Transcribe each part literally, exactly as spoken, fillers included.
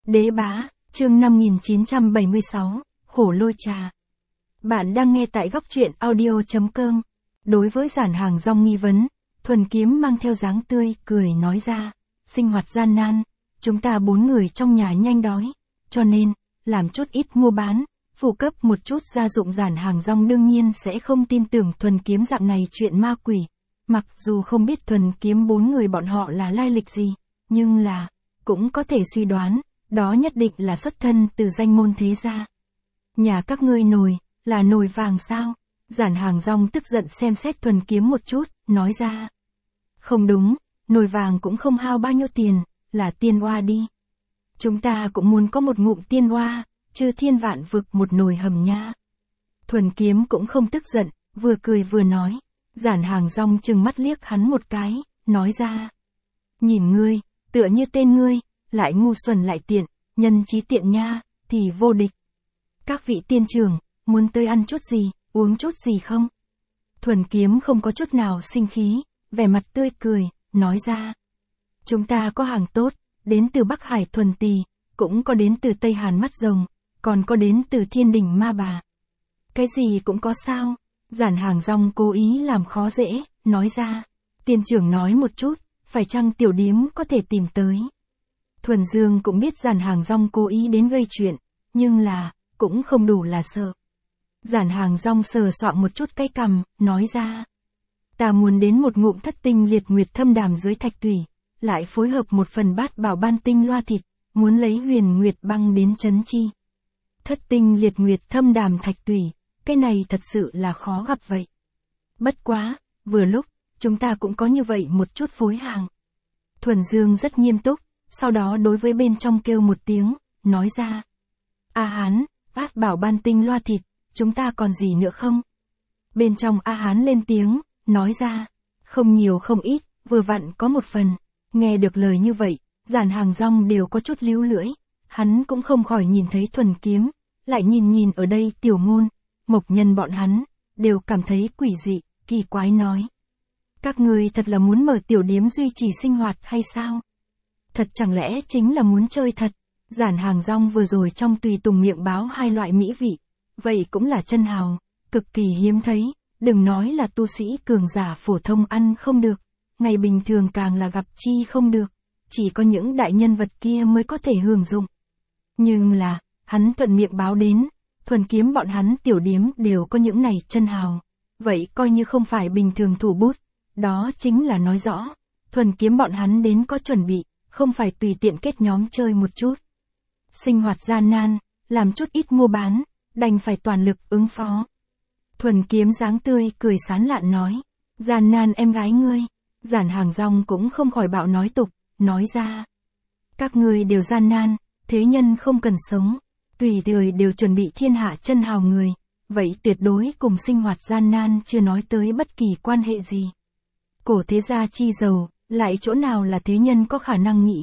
Đế bá, chương năm nghìn chín trăm bảy mươi sáu, Hổ Lôi Trà. Bạn đang nghe tại góc truyện audio chấm com. Đối với giản hàng rong nghi vấn, Thuần Kiếm mang theo dáng tươi, cười nói ra, sinh hoạt gian nan, chúng ta bốn người trong nhà nhanh đói, cho nên, làm chút ít mua bán, phụ cấp một chút gia dụng. Giản hàng rong đương nhiên sẽ không tin tưởng Thuần Kiếm dạng này chuyện ma quỷ, mặc dù không biết Thuần Kiếm bốn người bọn họ là lai lịch gì, nhưng là, cũng có thể suy đoán, đó nhất định là xuất thân từ danh môn thế gia. Nhà các ngươi nồi, là nồi vàng sao? Giản hàng rong tức giận xem xét Thuần Kiếm một chút, nói ra. Không đúng, nồi vàng cũng không hao bao nhiêu tiền, là tiên oa đi. Chúng ta cũng muốn có một ngụm tiên oa, chư thiên vạn vực một nồi hầm nha. Thuần Kiếm cũng không tức giận, vừa cười vừa nói. Giản hàng rong chừng mắt liếc hắn một cái, nói ra. Nhìn ngươi, tựa như tên ngươi, lại ngu xuẩn lại tiện, nhân trí tiện nha, thì vô địch. Các vị tiên trưởng, muốn tới ăn chút gì, uống chút gì không? Thuần Kiếm không có chút nào sinh khí, vẻ mặt tươi cười, nói ra. Chúng ta có hàng tốt, đến từ Bắc Hải thuần tỳ, cũng có đến từ Tây Hàn mắt rồng, còn có đến từ Thiên Đình ma bà. Cái gì cũng có sao? Giản hàng rong cố ý làm khó dễ, nói ra. Tiên trưởng nói một chút, phải chăng tiểu điếm có thể tìm tới? Thuần Dương cũng biết giản hàng rong cố ý đến gây chuyện, nhưng là, cũng không đủ là sợ. Giản hàng rong sờ soạng một chút cái cằm, nói ra. Ta muốn đến một ngụm thất tinh liệt nguyệt thâm đàm dưới thạch tủy, lại phối hợp một phần bát bảo ban tinh loa thịt, muốn lấy huyền nguyệt băng đến chấn chi. Thất tinh liệt nguyệt thâm đàm thạch tủy, cái này thật sự là khó gặp vậy. Bất quá, vừa lúc, chúng ta cũng có như vậy một chút phối hàng. Thuần Dương rất nghiêm túc, sau đó đối với bên trong kêu một tiếng, nói ra. A Hán, bát bảo ban tinh loa thịt, chúng ta còn gì nữa không? Bên trong A Hán lên tiếng, nói ra. Không nhiều không ít, vừa vặn có một phần. Nghe được lời như vậy, giản hàng rong đều có chút líu lưỡi. Hắn cũng không khỏi nhìn thấy Thuần Kiếm, lại nhìn nhìn ở đây Tiểu Ngôn, Mộc Nhân bọn hắn, đều cảm thấy quỷ dị, kỳ quái nói. Các ngươi thật là muốn mở tiểu điếm duy trì sinh hoạt hay sao? Thật chẳng lẽ chính là muốn chơi thật? Giản hàng rong vừa rồi trong tùy tùng miệng báo hai loại mỹ vị, vậy cũng là chân hào, cực kỳ hiếm thấy, đừng nói là tu sĩ cường giả phổ thông ăn không được, ngày bình thường càng là gặp chi không được, chỉ có những đại nhân vật kia mới có thể hưởng dụng. Nhưng là, hắn thuận miệng báo đến, Thuần Kiếm bọn hắn tiểu điếm đều có những này chân hào, vậy coi như không phải bình thường thủ bút, đó chính là nói rõ, Thuần Kiếm bọn hắn đến có chuẩn bị, không phải tùy tiện kết nhóm chơi một chút. Sinh hoạt gian nan, làm chút ít mua bán, đành phải toàn lực ứng phó. Thuần Kiếm dáng tươi cười sán lạn nói, gian nan em gái ngươi. Giản hàng rong cũng không khỏi bạo nói tục, nói ra. Các ngươi đều gian nan, thế nhân không cần sống, tùy thời đều chuẩn bị thiên hạ chân hào người, vậy tuyệt đối cùng sinh hoạt gian nan chưa nói tới bất kỳ quan hệ gì. Cổ thế gia chi giàu, lại chỗ nào là thế nhân có khả năng nghĩ.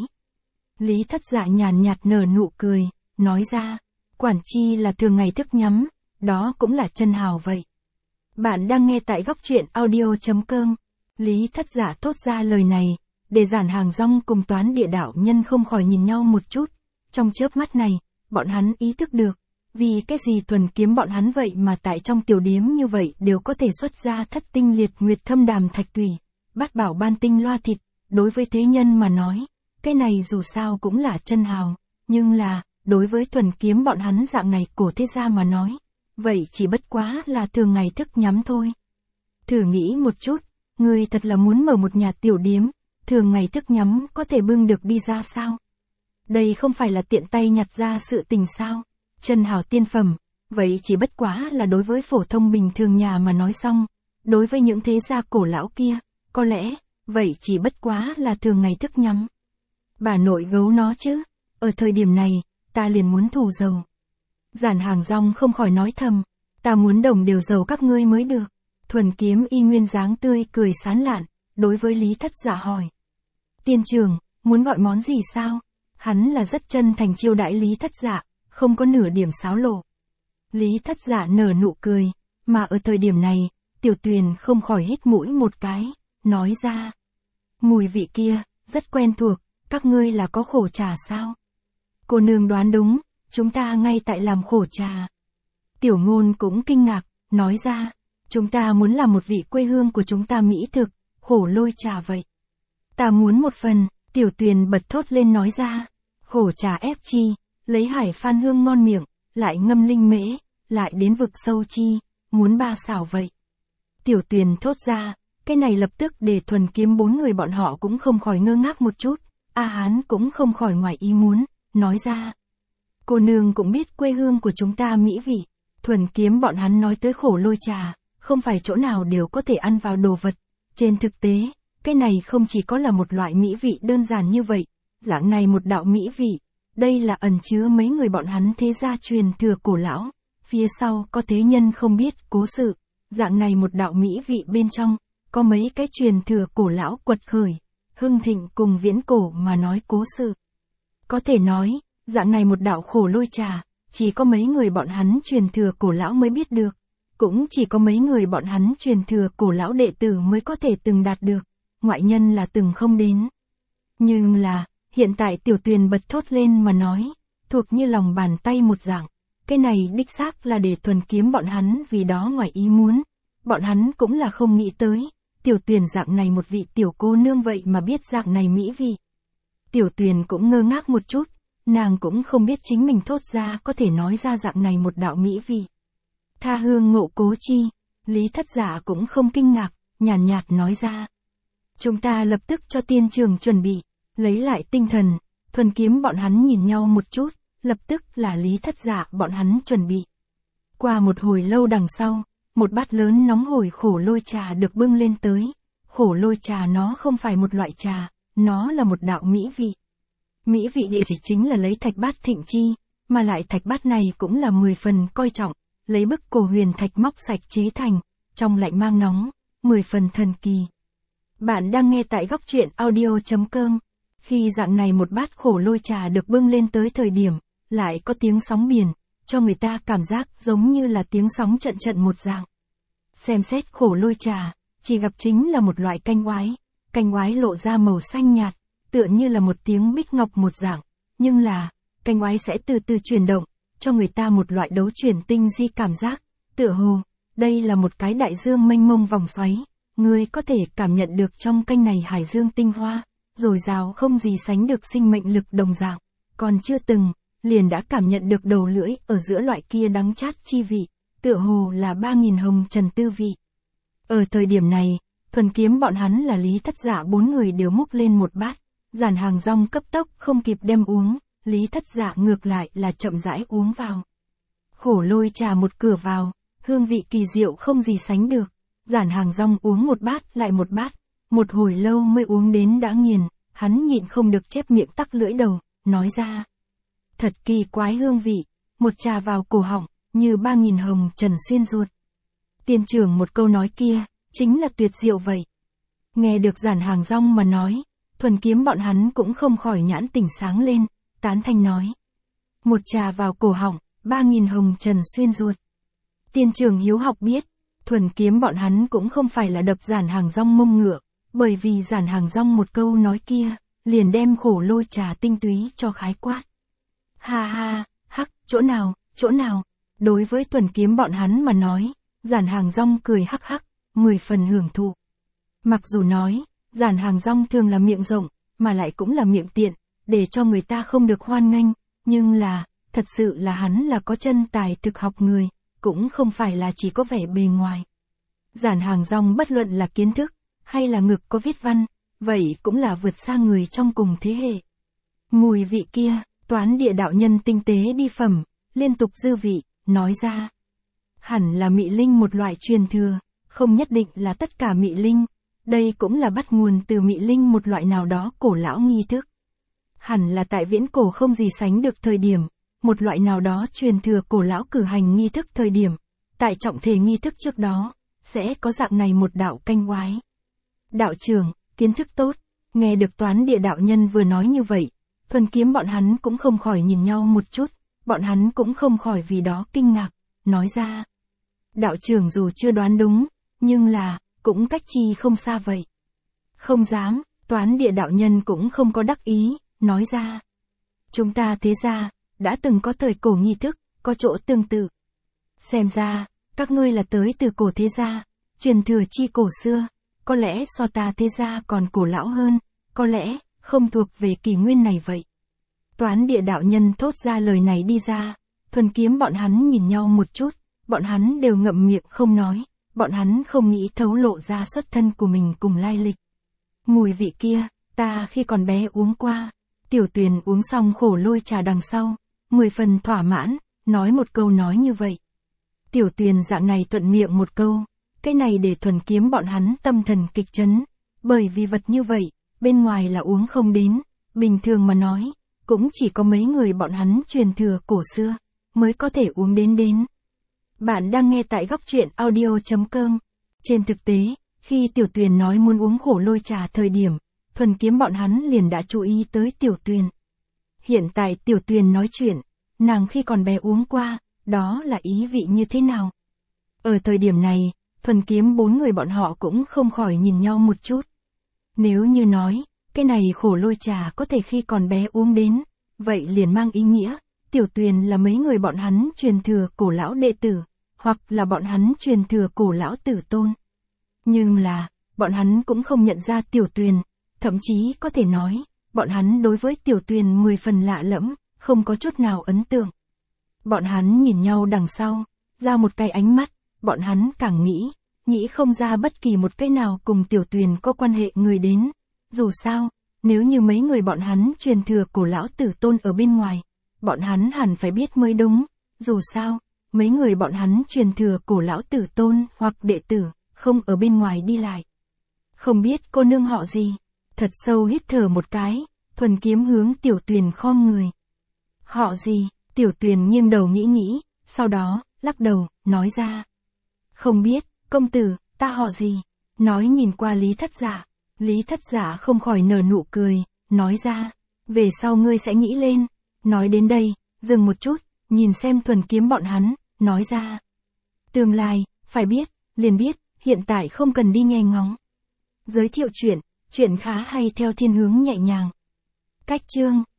Lý Thất Dạ nhàn nhạt nở nụ cười, nói ra, quản chi là thường ngày thức nhắm, đó cũng là chân hào vậy. Bạn đang nghe tại góc truyện audio chấm com. Lý Thất Dạ thốt ra lời này, để giản hàng rong cùng Toán Địa đạo nhân không khỏi nhìn nhau một chút. Trong chớp mắt này, bọn hắn ý thức được, vì cái gì Thuần Kiếm bọn hắn vậy mà tại trong tiểu điếm như vậy đều có thể xuất ra thất tinh liệt nguyệt thâm đàm thạch tủy, bát bảo ban tinh loa thịt, đối với thế nhân mà nói, cái này dù sao cũng là chân hào, nhưng là, đối với Thuần Kiếm bọn hắn dạng này cổ thế gia mà nói, vậy chỉ bất quá là thường ngày thức nhắm thôi. Thử nghĩ một chút, ngươi thật là muốn mở một nhà tiểu điếm, thường ngày thức nhắm có thể bưng được đi ra sao? Đây không phải là tiện tay nhặt ra sự tình sao? Chân hào tiên phẩm, vậy chỉ bất quá là đối với phổ thông bình thường nhà mà nói xong, đối với những thế gia cổ lão kia, có lẽ, vậy chỉ bất quá là thường ngày thức nhắm. Bà nội gấu nó chứ, ở thời điểm này, ta liền muốn thù giàu. Giản hàng rong không khỏi nói thầm, ta muốn đồng đều giàu các ngươi mới được. Thuần Kiếm y nguyên dáng tươi cười sán lạn, đối với Lý Thất Dạ hỏi. Tiên trưởng, muốn gọi món gì sao? Hắn là rất chân thành chiêu đãi Lý Thất Dạ, không có nửa điểm xáo lộ. Lý Thất Dạ nở nụ cười, mà ở thời điểm này, Tiểu Tuyền không khỏi hít mũi một cái, nói ra. Mùi vị kia, rất quen thuộc, các ngươi là có khổ trà sao? Cô nương đoán đúng, chúng ta ngay tại làm khổ trà. Tiểu ngôn cũng kinh ngạc, nói ra, chúng ta muốn làm một vị quê hương của chúng ta mỹ thực, khổ lôi trà vậy. Ta muốn một phần, Tiểu Tuyền bật thốt lên nói ra, khổ trà ép chi, lấy hải phan hương ngon miệng, lại ngâm linh mễ, lại đến vực sâu chi, muốn ba xảo vậy. Tiểu Tuyền thốt ra, cái này lập tức để Thuần Kiếm bốn người bọn họ cũng không khỏi ngơ ngác một chút, A Hán cũng không khỏi ngoài ý muốn, nói ra. Cô nương cũng biết quê hương của chúng ta mỹ vị, Thuần Kiếm bọn hắn nói tới khổ lôi trà, không phải chỗ nào đều có thể ăn vào đồ vật. Trên thực tế, cái này không chỉ có là một loại mỹ vị đơn giản như vậy, dạng này một đạo mỹ vị, đây là ẩn chứa mấy người bọn hắn thế gia truyền thừa cổ lão, phía sau có thế nhân không biết cố sự, dạng này một đạo mỹ vị bên trong, có mấy cái truyền thừa cổ lão quật khởi, hưng thịnh cùng viễn cổ mà nói cố sự. Có thể nói, dạng này một đạo khổ lôi trà, chỉ có mấy người bọn hắn truyền thừa cổ lão mới biết được, cũng chỉ có mấy người bọn hắn truyền thừa cổ lão đệ tử mới có thể từng đạt được, ngoại nhân là từng không đến. Nhưng là, hiện tại Tiểu Tuyền bật thốt lên mà nói, thuộc như lòng bàn tay một dạng, cái này đích xác là để Thuần Kiếm bọn hắn vì đó ngoài ý muốn, bọn hắn cũng là không nghĩ tới, Tiểu Tuyền dạng này một vị tiểu cô nương vậy mà biết dạng này mỹ vị. Tiểu Tuyền cũng ngơ ngác một chút, nàng cũng không biết chính mình thốt ra có thể nói ra dạng này một đạo mỹ vị. Tha hương ngộ cố chi, Lý Thất Giả cũng không kinh ngạc, nhàn nhạt, nhạt nói ra. Chúng ta lập tức cho tiên trường chuẩn bị, lấy lại tinh thần, Thuần Kiếm bọn hắn nhìn nhau một chút, lập tức là Lý Thất Giả bọn hắn chuẩn bị. Qua một hồi lâu đằng sau, một bát lớn nóng hổi khổ lôi trà được bưng lên tới. Khổ lôi trà nó không phải một loại trà, nó là một đạo mỹ vị. Mỹ vị địa chỉ chính là lấy thạch bát thịnh chi, mà lại thạch bát này cũng là mười phần coi trọng, lấy bức cổ huyền thạch móc sạch chế thành, trong lạnh mang nóng, mười phần thần kỳ. Bạn đang nghe tại góc truyện audio chấm com. Khi dạng này một bát khổ lôi trà được bưng lên tới thời điểm, lại có tiếng sóng biển, cho người ta cảm giác giống như là tiếng sóng trận trận một dạng. Xem xét khổ lôi trà, chỉ gặp chính là một loại canh oái, canh oái lộ ra màu xanh nhạt, tựa như là một tiếng bích ngọc một dạng, nhưng là, canh oái sẽ từ từ chuyển động, cho người ta một loại đấu chuyển tinh di cảm giác, tựa hồ, đây là một cái đại dương mênh mông vòng xoáy, người có thể cảm nhận được trong canh này hải dương tinh hoa, dồi dào không gì sánh được sinh mệnh lực đồng dạng, còn chưa từng, liền đã cảm nhận được đầu lưỡi ở giữa loại kia đắng chát chi vị, tựa hồ là ba nghìn hồng trần tư vị. Ở thời điểm này, Thuần Kiếm bọn hắn là Lý Thất Giả bốn người đều múc lên một bát, Giản Hàng Rong cấp tốc không kịp đem uống, Lý Thất Giả ngược lại là chậm rãi uống vào. Khổ lôi trà một cửa vào, hương vị kỳ diệu không gì sánh được, Giản Hàng Rong uống một bát lại một bát, một hồi lâu mới uống đến đã nghiền, hắn nhịn không được chép miệng tắc lưỡi đầu, nói ra. Thật kỳ quái hương vị, một trà vào cổ họng, như ba nghìn hồng trần xuyên ruột. Tiên trưởng một câu nói kia, chính là tuyệt diệu vậy. Nghe được Giản Hàng Rong mà nói, Thuần Kiếm bọn hắn cũng không khỏi nhãn tỉnh sáng lên, tán thanh nói. Một trà vào cổ họng, ba nghìn hồng trần xuyên ruột. Tiên trưởng hiếu học biết, Thuần Kiếm bọn hắn cũng không phải là đập Giản Hàng Rong mông ngựa, bởi vì Giản Hàng Rong một câu nói kia, liền đem khổ lôi trà tinh túy cho khái quát. Ha ha, hắc, chỗ nào, chỗ nào, đối với Thuần Kiếm bọn hắn mà nói, Giản Hàng Rong cười hắc hắc, mười phần hưởng thụ. Mặc dù nói, Giản Hàng Rong thường là miệng rộng, mà lại cũng là miệng tiện, để cho người ta không được hoan nghênh, nhưng là, thật sự là hắn là có chân tài thực học người, cũng không phải là chỉ có vẻ bề ngoài. Giản Hàng Rong bất luận là kiến thức, hay là ngực có viết văn, vậy cũng là vượt xa người trong cùng thế hệ. Mùi vị kia, Toán Địa đạo nhân tinh tế đi phẩm, liên tục dư vị, nói ra. Hẳn là mị linh một loại truyền thừa, không nhất định là tất cả mị linh, đây cũng là bắt nguồn từ mị linh một loại nào đó cổ lão nghi thức. Hẳn là tại viễn cổ không gì sánh được thời điểm, một loại nào đó truyền thừa cổ lão cử hành nghi thức thời điểm, tại trọng thể nghi thức trước đó, sẽ có dạng này một đạo canh oái. Đạo trưởng, kiến thức tốt, nghe được Toán Địa đạo nhân vừa nói như vậy, Thuần Kiếm bọn hắn cũng không khỏi nhìn nhau một chút, bọn hắn cũng không khỏi vì đó kinh ngạc, nói ra. Đạo trưởng dù chưa đoán đúng, nhưng là, cũng cách chi không xa vậy. Không dám, Toán Địa đạo nhân cũng không có đắc ý, nói ra. Chúng ta thế gia, đã từng có thời cổ nghi thức, có chỗ tương tự. Xem ra, các ngươi là tới từ cổ thế gia, truyền thừa chi cổ xưa, có lẽ so ta thế gia còn cổ lão hơn, có lẽ, không thuộc về kỷ nguyên này vậy. Toán địa đạo nhân thốt ra lời này đi ra, Thuần Kiếm bọn hắn nhìn nhau một chút, bọn hắn đều ngậm miệng không nói, bọn hắn không nghĩ thấu lộ ra xuất thân của mình cùng lai lịch. Mùi vị kia, ta khi còn bé uống qua. Tiểu Tuyền uống xong khổ lôi trà đằng sau, mười phần thỏa mãn, nói một câu nói như vậy. Tiểu Tuyền dạng này thuận miệng một câu, cái này để Thuần Kiếm bọn hắn tâm thần kịch chấn, bởi vì vật như vậy, bên ngoài là uống không đến, bình thường mà nói, cũng chỉ có mấy người bọn hắn truyền thừa cổ xưa, mới có thể uống đến đến. Bạn đang nghe tại góc truyện audio chấm com. Trên thực tế, khi Tiểu Tuyền nói muốn uống khổ lôi trà thời điểm, Thuần Kiếm bọn hắn liền đã chú ý tới Tiểu Tuyền. Hiện tại Tiểu Tuyền nói chuyện, nàng khi còn bé uống qua, đó là ý vị như thế nào? Ở thời điểm này, Thuần Kiếm bốn người bọn họ cũng không khỏi nhìn nhau một chút. Nếu như nói, cái này khổ lôi trà có thể khi còn bé uống đến, vậy liền mang ý nghĩa, Tiểu Tuyền là mấy người bọn hắn truyền thừa cổ lão đệ tử, hoặc là bọn hắn truyền thừa cổ lão tử tôn. Nhưng là, bọn hắn cũng không nhận ra Tiểu Tuyền, thậm chí có thể nói, bọn hắn đối với Tiểu Tuyền mười phần lạ lẫm, không có chút nào ấn tượng. Bọn hắn nhìn nhau đằng sau, ra một cái ánh mắt, bọn hắn càng nghĩ, nghĩ không ra bất kỳ một cái nào cùng Tiểu Tuyền có quan hệ người đến. Dù sao, nếu như mấy người bọn hắn truyền thừa cổ lão tử tôn ở bên ngoài, bọn hắn hẳn phải biết mới đúng. Dù sao, mấy người bọn hắn truyền thừa cổ lão tử tôn hoặc đệ tử, không ở bên ngoài đi lại. Không biết cô nương họ gì? Thật sâu hít thở một cái, Thuần Kiếm hướng Tiểu Tuyền khom người. Họ gì? Tiểu Tuyền nghiêng đầu nghĩ nghĩ, sau đó, lắc đầu, nói ra. Không biết, công tử, ta họ gì? Nói nhìn qua Lý Thất Dạ. Lý Thất Dạ không khỏi nở nụ cười, nói ra. Về sau ngươi sẽ nghĩ lên. Nói đến đây, dừng một chút, nhìn xem Thuần Kiếm bọn hắn, nói ra. Tương lai, phải biết, liền biết, hiện tại không cần đi nghe ngóng. Giới thiệu chuyện, chuyện khá hay theo thiên hướng nhẹ nhàng. Cách chương